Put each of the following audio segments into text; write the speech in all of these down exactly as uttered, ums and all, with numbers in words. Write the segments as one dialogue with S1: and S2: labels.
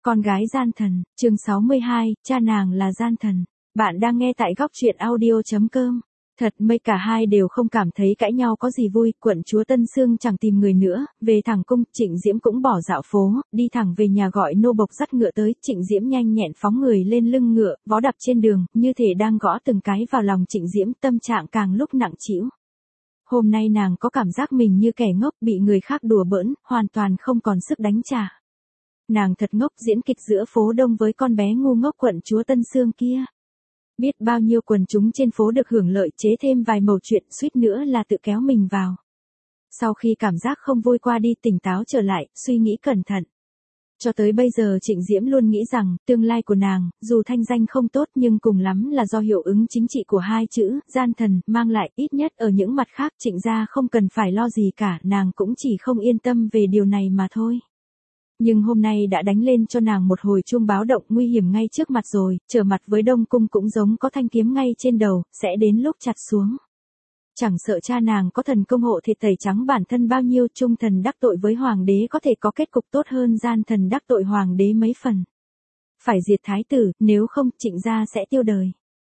S1: Con gái gian thần, chương sáu mươi hai, cha nàng là gian thần. Bạn đang nghe tại góc truyện audio chấm com. Thật may cả hai đều không cảm thấy cãi nhau có gì vui, quận chúa Tân Sương chẳng tìm người nữa, về thẳng cung, Trịnh Diễm cũng bỏ dạo phố, đi thẳng về nhà gọi nô bộc dắt ngựa tới, Trịnh Diễm nhanh nhẹn phóng người lên lưng ngựa, vó đạp trên đường, như thể đang gõ từng cái vào lòng Trịnh Diễm, tâm trạng càng lúc nặng trĩu. Hôm nay nàng có cảm giác mình như kẻ ngốc bị người khác đùa bỡn, hoàn toàn không còn sức đánh trả. Nàng thật ngốc diễn kịch giữa phố đông với con bé ngu ngốc quận chúa Tân Sương kia. Biết bao nhiêu quần chúng trên phố được hưởng lợi, chế thêm vài mẩu chuyện, suýt nữa là tự kéo mình vào. Sau khi cảm giác không vui qua đi, tỉnh táo trở lại, suy nghĩ cẩn thận. Cho tới bây giờ Trịnh Diễm luôn nghĩ rằng, tương lai của nàng, dù thanh danh không tốt nhưng cùng lắm là do hiệu ứng chính trị của hai chữ, gian thần, mang lại, ít nhất ở những mặt khác Trịnh gia không cần phải lo gì cả, nàng cũng chỉ không yên tâm về điều này mà thôi. Nhưng hôm nay đã đánh lên cho nàng một hồi chuông báo động, nguy hiểm ngay trước mặt rồi, trở mặt với Đông Cung cũng giống có thanh kiếm ngay trên đầu, sẽ đến lúc chặt xuống. Chẳng sợ cha nàng có thần công hộ thiệt tẩy trắng bản thân bao nhiêu, trung thần đắc tội với hoàng đế có thể có kết cục tốt hơn gian thần đắc tội hoàng đế mấy phần. Phải diệt thái tử, nếu không Trịnh gia sẽ tiêu đời.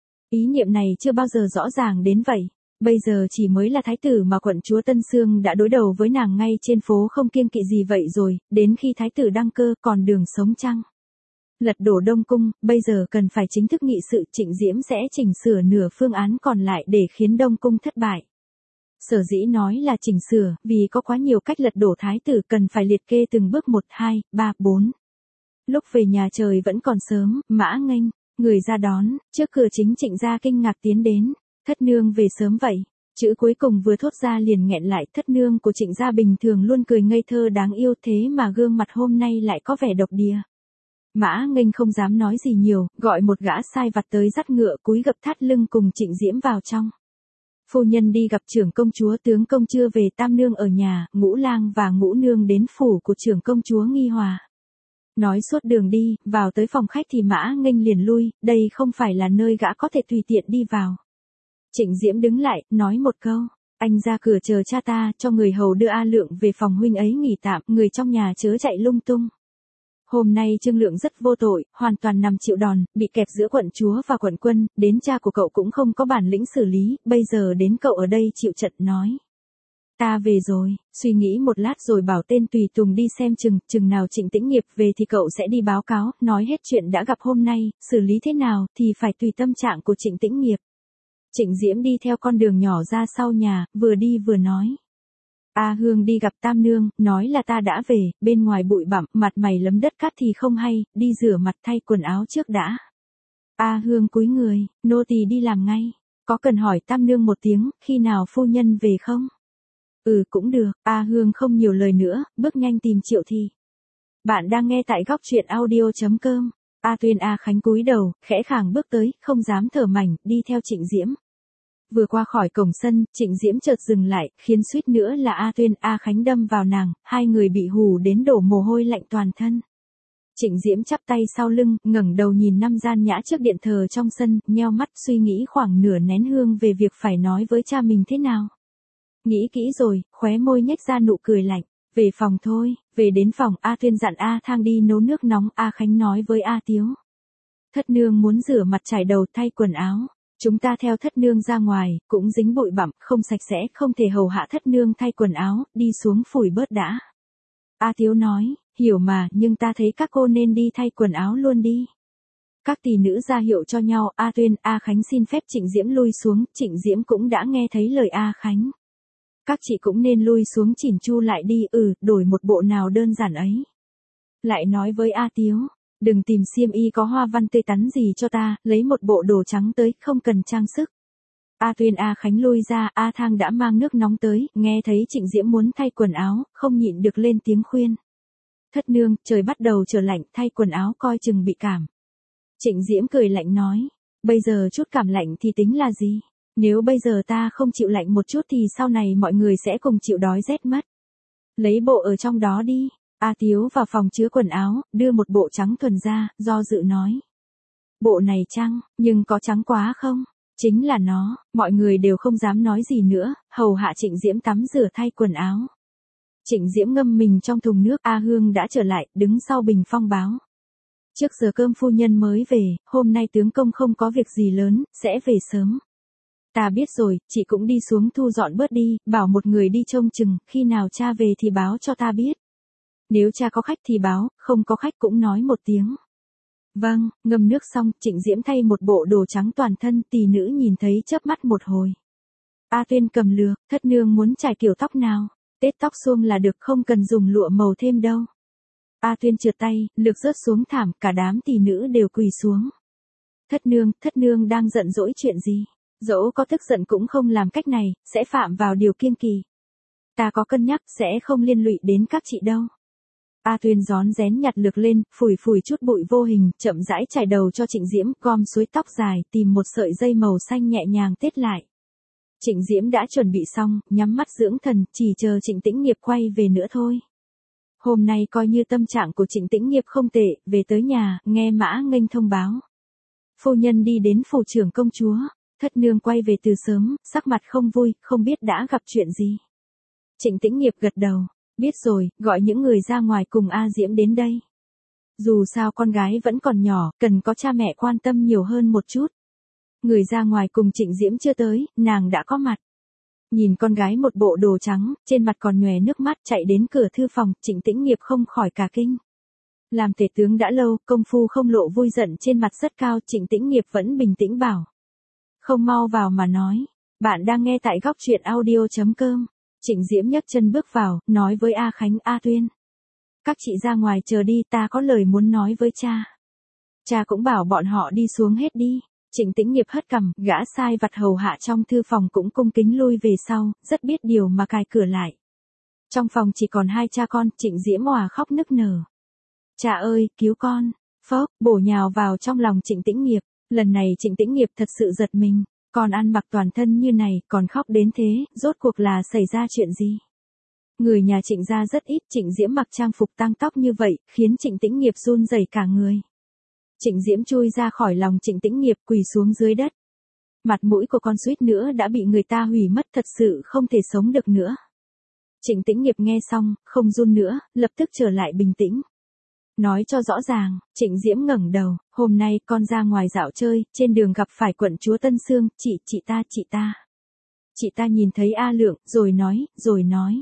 S1: Ý niệm này chưa bao giờ rõ ràng đến vậy. Bây giờ chỉ mới là thái tử mà quận chúa Tân Sương đã đối đầu với nàng ngay trên phố không kiêng kỵ gì vậy rồi, đến khi thái tử đăng cơ còn đường sống chăng? Lật đổ Đông Cung, bây giờ cần phải chính thức nghị sự, Trịnh Diễm sẽ chỉnh sửa nửa phương án còn lại để khiến Đông Cung thất bại. Sở dĩ nói là chỉnh sửa, vì có quá nhiều cách lật đổ thái tử, cần phải liệt kê từng bước một, hai, ba, bốn. Lúc về nhà trời vẫn còn sớm, Mã Nghênh, người ra đón, trước cửa chính Trịnh gia kinh ngạc tiến đến. Thất nương về sớm vậy, chữ cuối cùng vừa thốt ra liền nghẹn lại. Thất nương của Trịnh gia bình thường luôn cười ngây thơ đáng yêu, thế mà gương mặt hôm nay lại có vẻ độc đìa. Mã Nghênh không dám nói gì nhiều, gọi một gã sai vặt tới dắt ngựa, cúi gập thắt lưng cùng Trịnh Diễm vào trong. Phu nhân đi gặp trưởng công chúa, tướng công chưa về, tam nương ở nhà, ngũ lang và ngũ nương đến phủ của trưởng công chúa Nghi Hòa. Nói suốt đường đi, vào tới phòng khách thì Mã Nghênh liền lui, đây không phải là nơi gã có thể tùy tiện đi vào. Trịnh Diễm đứng lại, nói một câu, anh ra cửa chờ cha ta, cho người hầu đưa A Lượng về phòng huynh ấy nghỉ tạm, người trong nhà chớ chạy lung tung. Hôm nay Trương Lượng rất vô tội, hoàn toàn nằm chịu đòn, bị kẹp giữa quận chúa và quận quân, đến cha của cậu cũng không có bản lĩnh xử lý, bây giờ đến cậu ở đây chịu trận nói. Ta về rồi, suy nghĩ một lát rồi bảo tên tùy tùng đi xem chừng, chừng nào Trịnh Tĩnh Nghiệp về thì cậu sẽ đi báo cáo, nói hết chuyện đã gặp hôm nay, xử lý thế nào thì phải tùy tâm trạng của Trịnh Tĩnh Nghiệp. Trịnh Diễm đi theo con đường nhỏ ra sau nhà, vừa đi vừa nói. A Hương đi gặp tam nương, nói là ta đã về, bên ngoài bụi bặm, mặt mày lấm đất cát thì không hay, đi rửa mặt thay quần áo trước đã. A Hương cúi người, nô tỳ đi làm ngay, có cần hỏi tam nương một tiếng, khi nào phu nhân về không? Ừ cũng được, A Hương không nhiều lời nữa, bước nhanh tìm Triệu Thị. Bạn đang nghe tại góc truyện audio chấm com. A Tuyên A Khánh cúi đầu, khẽ khàng bước tới, không dám thở mảnh, đi theo Trịnh Diễm. Vừa qua khỏi cổng sân, Trịnh Diễm chợt dừng lại, khiến suýt nữa là A Tuyên A Khánh đâm vào nàng, hai người bị hù đến đổ mồ hôi lạnh toàn thân. Trịnh Diễm chắp tay sau lưng, ngẩng đầu nhìn năm gian nhã trước điện thờ trong sân, nheo mắt suy nghĩ khoảng nửa nén hương về việc phải nói với cha mình thế nào. Nghĩ kỹ rồi, khóe môi nhếch ra nụ cười lạnh. Về phòng thôi, về đến phòng, A Tuyên dặn A Thang đi nấu nước nóng, A Khánh nói với A Tiếu. Thất nương muốn rửa mặt chải đầu thay quần áo. Chúng ta theo thất nương ra ngoài, cũng dính bụi bặm, không sạch sẽ, không thể hầu hạ thất nương thay quần áo, đi xuống phủi bớt đã. A Tiếu nói, hiểu mà, nhưng ta thấy các cô nên đi thay quần áo luôn đi. Các tỷ nữ ra hiệu cho nhau, A Tuyên, A Khánh xin phép Trịnh Diễm lui xuống, Trịnh Diễm cũng đã nghe thấy lời A Khánh. Các chị cũng nên lui xuống chỉn chu lại đi, ừ, đổi một bộ nào đơn giản ấy. Lại nói với A Tiếu, đừng tìm xiêm y có hoa văn tươi tắn gì cho ta, lấy một bộ đồ trắng tới, không cần trang sức. A Tuyên A Khánh lui ra, A Thang đã mang nước nóng tới, nghe thấy Trịnh Diễm muốn thay quần áo, không nhịn được lên tiếng khuyên. Thất nương, trời bắt đầu trở lạnh, thay quần áo coi chừng bị cảm. Trịnh Diễm cười lạnh nói, bây giờ chút cảm lạnh thì tính là gì? Nếu bây giờ ta không chịu lạnh một chút thì sau này mọi người sẽ cùng chịu đói rét mất. Lấy bộ ở trong đó đi. A Tiếu vào phòng chứa quần áo, đưa một bộ trắng thuần ra, do dự nói. Bộ này chăng, nhưng có trắng quá không? Chính là nó, mọi người đều không dám nói gì nữa, hầu hạ Trịnh Diễm tắm rửa thay quần áo. Trịnh Diễm ngâm mình trong thùng nước, A Hương đã trở lại, đứng sau bình phong báo. Trước giờ cơm phu nhân mới về, hôm nay tướng công không có việc gì lớn, sẽ về sớm. Ta biết rồi, chị cũng đi xuống thu dọn bớt đi, bảo một người đi trông chừng, khi nào cha về thì báo cho ta biết. Nếu cha có khách thì báo, không có khách cũng nói một tiếng. Vâng, ngâm nước xong, Trịnh Diễm thay một bộ đồ trắng toàn thân, tỷ nữ nhìn thấy chớp mắt một hồi. A Tuyên cầm lược, thất nương muốn trải kiểu tóc nào, tết tóc suông là được, không cần dùng lụa màu thêm đâu. A Tuyên trượt tay, lược rớt xuống thảm, cả đám tỷ nữ đều quỳ xuống. Thất nương, thất nương đang giận dỗi chuyện gì? Dẫu có tức giận cũng không làm cách này, sẽ phạm vào điều kiêng kỵ. Ta có cân nhắc, sẽ không liên lụy đến các chị đâu. A Tuyên rón rén nhặt lược lên, phủi phủi chút bụi vô hình, chậm rãi chải đầu cho Trịnh Diễm, gom suối tóc dài, tìm một sợi dây màu xanh nhẹ nhàng tết lại. Trịnh Diễm đã chuẩn bị xong, nhắm mắt dưỡng thần, chỉ chờ Trịnh Tĩnh Nghiệp quay về nữa thôi. Hôm nay coi như tâm trạng của Trịnh Tĩnh Nghiệp không tệ, về tới nhà, nghe Mã Nghênh thông báo. Phu nhân đi đến phủ trưởng công chúa, thất nương quay về từ sớm, sắc mặt không vui, không biết đã gặp chuyện gì. Trịnh Tĩnh Nghiệp gật đầu, biết rồi, gọi những người ra ngoài cùng A Diễm đến đây. Dù sao con gái vẫn còn nhỏ, cần có cha mẹ quan tâm nhiều hơn một chút. Người ra ngoài cùng Trịnh Diễm chưa tới, nàng đã có mặt. Nhìn con gái một bộ đồ trắng, trên mặt còn nhòe nước mắt, chạy đến cửa thư phòng, Trịnh Tĩnh Nghiệp không khỏi cả kinh. Làm tể tướng đã lâu, công phu không lộ vui giận trên mặt rất cao, Trịnh Tĩnh Nghiệp vẫn bình tĩnh bảo. Không mau vào mà nói, bạn đang nghe tại góc truyện audio chấm com. Trịnh Diễm nhấc chân bước vào, nói với A Khánh, A Tuyên. Các chị ra ngoài chờ đi, ta có lời muốn nói với cha. Cha cũng bảo bọn họ đi xuống hết đi. Trịnh Tĩnh Nghiệp hất cằm, gã sai vặt hầu hạ trong thư phòng cũng cung kính lui về sau, rất biết điều mà cài cửa lại. Trong phòng chỉ còn hai cha con, Trịnh Diễm òa khóc nức nở. Cha ơi, cứu con, phốc, bổ nhào vào trong lòng Trịnh Tĩnh Nghiệp. Lần này Trịnh Tĩnh Nghiệp thật sự giật mình, còn ăn mặc toàn thân như này, còn khóc đến thế, rốt cuộc là xảy ra chuyện gì? Người nhà Trịnh gia rất ít, Trịnh Diễm mặc trang phục tang tóc như vậy, khiến Trịnh Tĩnh Nghiệp run rẩy cả người. Trịnh Diễm chui ra khỏi lòng Trịnh Tĩnh Nghiệp, quỳ xuống dưới đất. Mặt mũi của con suýt nữa đã bị người ta hủy mất, thật sự không thể sống được nữa. Trịnh Tĩnh Nghiệp nghe xong, không run nữa, lập tức trở lại bình tĩnh. Nói cho rõ ràng, Trịnh Diễm ngẩng đầu, hôm nay con ra ngoài dạo chơi, trên đường gặp phải quận chúa Tân Sương, chị, chị ta, chị ta. Chị ta nhìn thấy A Lượng, rồi nói, rồi nói.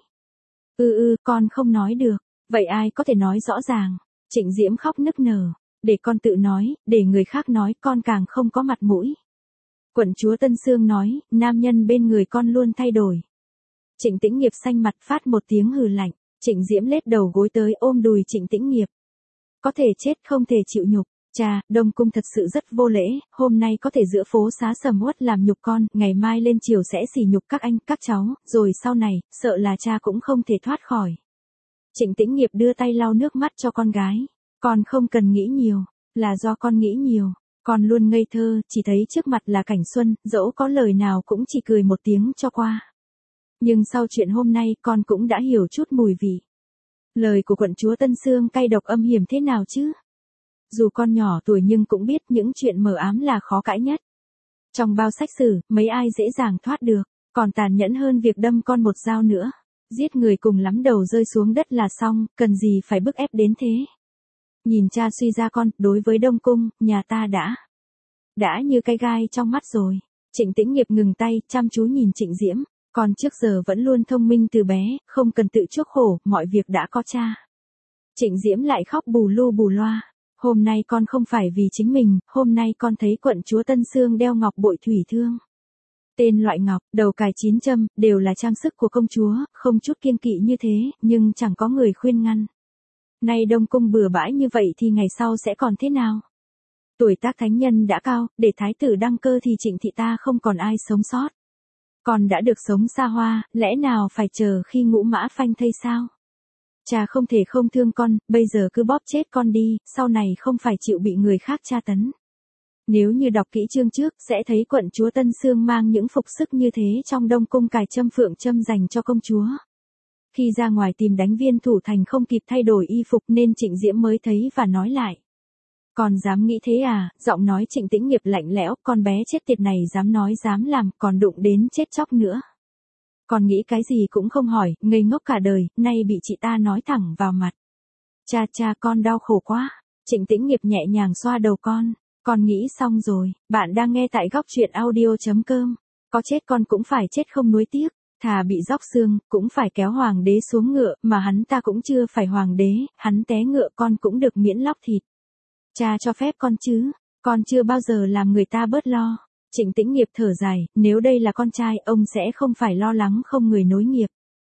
S1: Ừ ừ, con không nói được, vậy ai có thể nói rõ ràng? Trịnh Diễm khóc nức nở, để con tự nói, để người khác nói, con càng không có mặt mũi. Quận chúa Tân Sương nói, nam nhân bên người con luôn thay đổi. Trịnh Tĩnh Nghiệp xanh mặt phát một tiếng hừ lạnh, Trịnh Diễm lết đầu gối tới ôm đùi Trịnh Tĩnh Nghiệp. Có thể chết không thể chịu nhục, cha, Đông Cung thật sự rất vô lễ, hôm nay có thể giữa phố xá sầm uất làm nhục con, ngày mai lên chiều sẽ sỉ nhục các anh, các cháu, rồi sau này, sợ là cha cũng không thể thoát khỏi. Trịnh Tĩnh Nghiệp đưa tay lau nước mắt cho con gái, con không cần nghĩ nhiều, là do con nghĩ nhiều, con luôn ngây thơ, chỉ thấy trước mặt là cảnh xuân, dẫu có lời nào cũng chỉ cười một tiếng cho qua. Nhưng sau chuyện hôm nay con cũng đã hiểu chút mùi vị. Lời của quận chúa Tân Sương cay độc âm hiểm thế nào chứ? Dù con nhỏ tuổi nhưng cũng biết những chuyện mờ ám là khó cãi nhất. Trong bao sách sử, mấy ai dễ dàng thoát được, còn tàn nhẫn hơn việc đâm con một dao nữa. Giết người cùng lắm đầu rơi xuống đất là xong, cần gì phải bức ép đến thế. Nhìn cha suy ra con, đối với Đông Cung, nhà ta đã. Đã như cái gai trong mắt rồi. Trịnh Tĩnh Nghiệp ngừng tay, chăm chú nhìn Trịnh Diễm. Con trước giờ vẫn luôn thông minh từ bé, không cần tự chuốc khổ, mọi việc đã có cha. Trịnh Diễm lại khóc bù lu bù loa. Hôm nay con không phải vì chính mình, hôm nay con thấy quận chúa Tân Sương đeo ngọc bội thủy thương. Tên loại ngọc, đầu cài chín châm, đều là trang sức của công chúa, không chút kiêng kỵ như thế, nhưng chẳng có người khuyên ngăn. Nay Đông Cung bừa bãi như vậy thì ngày sau sẽ còn thế nào? Tuổi tác thánh nhân đã cao, để thái tử đăng cơ thì Trịnh thị ta không còn ai sống sót. Con đã được sống xa hoa, lẽ nào phải chờ khi ngũ mã phanh thây sao? Cha không thể không thương con, bây giờ cứ bóp chết con đi, sau này không phải chịu bị người khác tra tấn. Nếu như đọc kỹ chương trước, sẽ thấy quận chúa Tân Sương mang những phục sức như thế trong Đông Cung cài châm phượng châm dành cho công chúa. Khi ra ngoài tìm đánh viên thủ thành không kịp thay đổi y phục nên Trịnh Diễm mới thấy và nói lại. Còn dám nghĩ thế à, giọng nói Trịnh Tĩnh Nghiệp lạnh lẽo, con bé chết tiệt này dám nói dám làm, còn đụng đến chết chóc nữa. Con nghĩ cái gì cũng không hỏi, ngây ngốc cả đời, nay bị chị ta nói thẳng vào mặt. Cha cha con đau khổ quá. Trịnh Tĩnh Nghiệp nhẹ nhàng xoa đầu con, con nghĩ xong rồi, bạn đang nghe tại góc truyện audio.com. Có chết con cũng phải chết không nuối tiếc, thà bị róc xương, cũng phải kéo hoàng đế xuống ngựa, mà hắn ta cũng chưa phải hoàng đế, hắn té ngựa con cũng được miễn lóc thịt. Cha cho phép con chứ, con chưa bao giờ làm người ta bớt lo. Trịnh Tĩnh Nghiệp thở dài, nếu đây là con trai, ông sẽ không phải lo lắng không người nối nghiệp.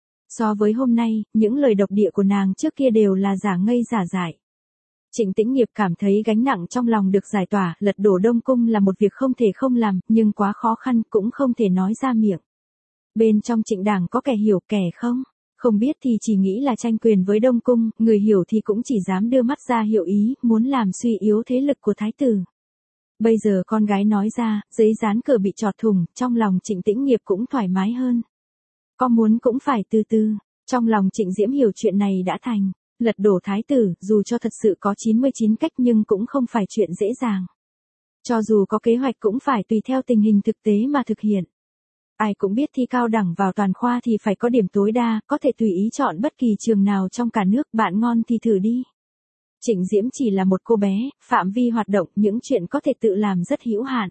S1: So với hôm nay, những lời độc địa của nàng trước kia đều là giả ngây giả dại. Trịnh Tĩnh Nghiệp cảm thấy gánh nặng trong lòng được giải tỏa, lật đổ Đông Cung là một việc không thể không làm, nhưng quá khó khăn cũng không thể nói ra miệng. Bên trong Trịnh đảng có kẻ hiểu kẻ không, không biết thì chỉ nghĩ là tranh quyền với Đông Cung, người hiểu thì cũng chỉ dám đưa mắt ra hiệu ý, muốn làm suy yếu thế lực của thái tử. Bây giờ con gái nói ra, giấy dán cờ bị chọt thủng, trong lòng Trịnh Tĩnh Nghiệp cũng thoải mái hơn. Có muốn cũng phải từ từ, trong lòng Trịnh Diễm hiểu chuyện này đã thành. Lật đổ thái tử, dù cho thật sự có chín mươi chín cách nhưng cũng không phải chuyện dễ dàng. Cho dù có kế hoạch cũng phải tùy theo tình hình thực tế mà thực hiện. Ai cũng biết thi cao đẳng vào toàn khoa thì phải có điểm tối đa, có thể tùy ý chọn bất kỳ trường nào trong cả nước, bạn ngon thì thử đi. Trịnh Diễm chỉ là một cô bé, phạm vi hoạt động, những chuyện có thể tự làm rất hữu hạn.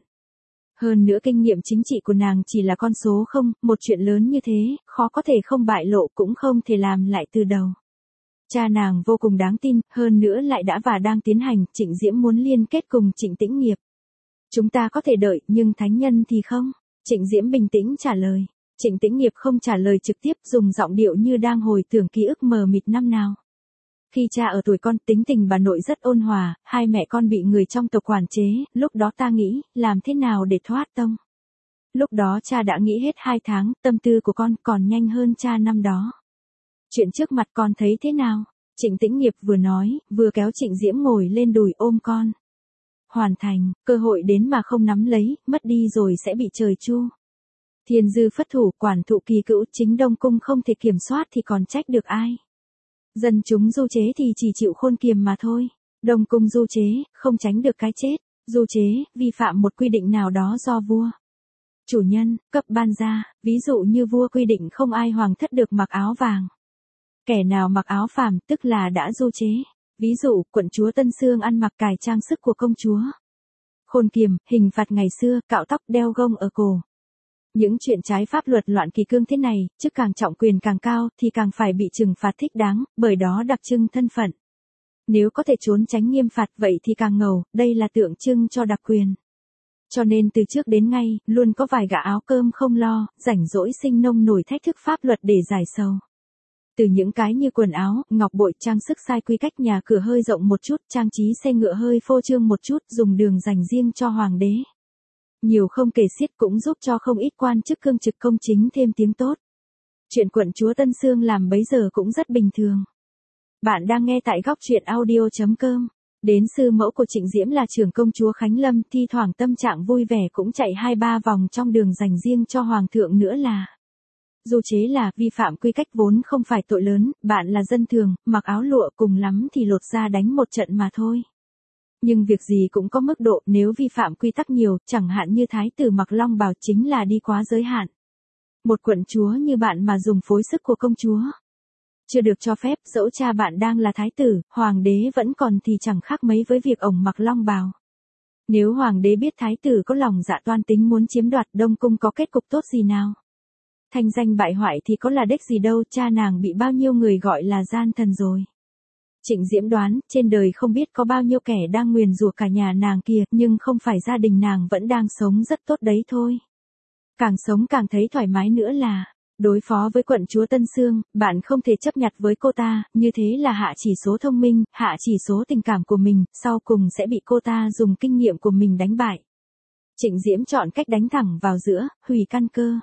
S1: Hơn nữa kinh nghiệm chính trị của nàng chỉ là con số không, một chuyện lớn như thế, khó có thể không bại lộ cũng không thể làm lại từ đầu. Cha nàng vô cùng đáng tin, hơn nữa lại đã và đang tiến hành, Trịnh Diễm muốn liên kết cùng Trịnh Tĩnh Nghiệp. Chúng ta có thể đợi, nhưng thánh nhân thì không. Trịnh Diễm bình tĩnh trả lời. Trịnh Tĩnh Nghiệp không trả lời trực tiếp, dùng giọng điệu như đang hồi tưởng ký ức mờ mịt năm nào. Khi cha ở tuổi con, tính tình bà nội rất ôn hòa, hai mẹ con bị người trong tộc quản chế, lúc đó ta nghĩ, làm thế nào để thoát tông. Lúc đó cha đã nghĩ hết hai tháng, tâm tư của con còn nhanh hơn cha năm đó. Chuyện trước mặt con thấy thế nào? Trịnh Tĩnh Nghiệp vừa nói, vừa kéo Trịnh Diễm ngồi lên đùi ôm con. Hoàn thành, cơ hội đến mà không nắm lấy, mất đi rồi sẽ bị trời chu. Thiên dư phất thủ, quản thụ kỳ cữu, chính Đông Cung không thể kiểm soát thì còn trách được ai. Dân chúng du chế thì chỉ chịu khôn kiềm mà thôi. Đông Cung du chế, không tránh được cái chết. Du chế, vi phạm một quy định nào đó do vua chủ nhân cấp ban ra, ví dụ như vua quy định không ai hoàng thất được mặc áo vàng. Kẻ nào mặc áo phàm tức là đã du chế. Ví dụ, quận chúa Tân Xương ăn mặc cài trang sức của công chúa. Khôn kiềm, hình phạt ngày xưa, cạo tóc đeo gông ở cổ. Những chuyện trái pháp luật loạn kỳ cương thế này, chức càng trọng quyền càng cao thì càng phải bị trừng phạt thích đáng, bởi đó đặc trưng thân phận. Nếu có thể trốn tránh nghiêm phạt vậy thì càng ngầu, đây là tượng trưng cho đặc quyền. Cho nên từ trước đến nay, luôn có vài gã áo cơm không lo, rảnh rỗi sinh nông nổi thách thức pháp luật để giải sầu. Từ những cái như quần áo, ngọc bội, trang sức sai quy cách, nhà cửa hơi rộng một chút, trang trí xe ngựa hơi phô trương một chút, dùng đường dành riêng cho hoàng đế. Nhiều không kể xiết cũng giúp cho không ít quan chức cương trực công chính thêm tiếng tốt. Chuyện quận chúa Tân Xương làm bấy giờ cũng rất bình thường. Bạn đang nghe tại góc truyện audio.com. Đến sư mẫu của Trịnh Diễm là trưởng công chúa Khánh Lâm, thi thoảng tâm trạng vui vẻ cũng chạy hai ba vòng trong đường dành riêng cho hoàng thượng nữa là. Du chế là vi phạm quy cách vốn không phải tội lớn, bạn là dân thường, mặc áo lụa cùng lắm thì lột ra đánh một trận mà thôi. Nhưng việc gì cũng có mức độ, nếu vi phạm quy tắc nhiều, chẳng hạn như thái tử mặc long bào chính là đi quá giới hạn. Một quận chúa như bạn mà dùng phối sức của công chúa chưa được cho phép, dẫu cha bạn đang là thái tử, hoàng đế vẫn còn thì chẳng khác mấy với việc ổng mặc long bào. Nếu hoàng đế biết thái tử có lòng dạ toan tính muốn chiếm đoạt Đông Cung có kết cục tốt gì nào? Thanh danh bại hoại thì có là đếch gì đâu, cha nàng bị bao nhiêu người gọi là gian thần rồi. Trịnh Diễm đoán, trên đời không biết có bao nhiêu kẻ đang nguyền rủa cả nhà nàng kìa, nhưng không phải gia đình nàng vẫn đang sống rất tốt đấy thôi. Càng sống càng thấy thoải mái nữa là, đối phó với quận chúa Tân Xương, bạn không thể chấp nhặt với cô ta, như thế là hạ chỉ số thông minh, hạ chỉ số tình cảm của mình, sau cùng sẽ bị cô ta dùng kinh nghiệm của mình đánh bại. Trịnh Diễm chọn cách đánh thẳng vào giữa, hủy căn cơ.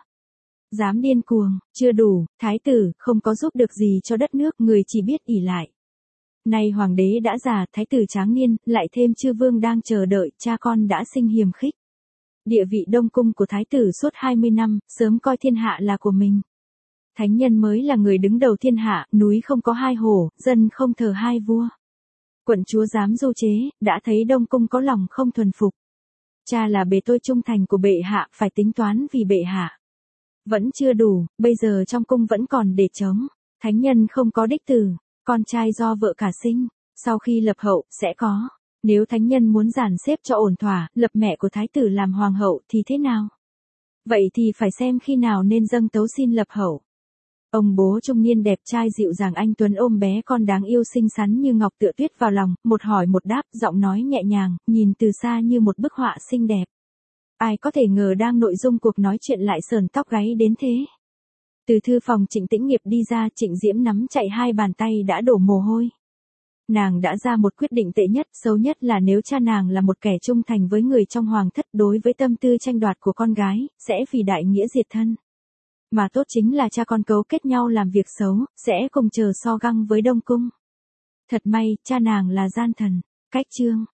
S1: Dám điên cuồng, chưa đủ, thái tử, không có giúp được gì cho đất nước, người chỉ biết ỷ lại. Nay hoàng đế đã già, thái tử tráng niên, lại thêm chư vương đang chờ đợi, cha con đã sinh hiềm khích. Địa vị Đông Cung của thái tử suốt hai mươi năm, sớm coi thiên hạ là của mình. Thánh nhân mới là người đứng đầu thiên hạ, núi không có hai hổ, dân không thờ hai vua. Quận chúa dám du chế, đã thấy Đông Cung có lòng không thuần phục. Cha là bề tôi trung thành của bệ hạ, phải tính toán vì bệ hạ. Vẫn chưa đủ, bây giờ trong cung vẫn còn để trống. Thánh nhân không có đích tử, con trai do vợ cả sinh. Sau khi lập hậu, sẽ có. Nếu thánh nhân muốn dàn xếp cho ổn thỏa, lập mẹ của thái tử làm hoàng hậu thì thế nào? Vậy thì phải xem khi nào nên dâng tấu xin lập hậu. Ông bố trung niên đẹp trai dịu dàng anh tuấn ôm bé con đáng yêu xinh xắn như ngọc tựa tuyết vào lòng, một hỏi một đáp, giọng nói nhẹ nhàng, nhìn từ xa như một bức họa xinh đẹp. Ai có thể ngờ đang nội dung cuộc nói chuyện lại sờn tóc gáy đến thế. Từ thư phòng Trịnh Tĩnh Nghiệp đi ra, Trịnh Diễm nắm chạy hai bàn tay đã đổ mồ hôi. Nàng đã ra một quyết định tệ nhất, xấu nhất là nếu cha nàng là một kẻ trung thành với người trong hoàng thất đối với tâm tư tranh đoạt của con gái, sẽ vì đại nghĩa diệt thân. Mà tốt chính là cha con cấu kết nhau làm việc xấu, sẽ cùng chờ so găng với Đông Cung. Thật may, cha nàng là gian thần. Cách chương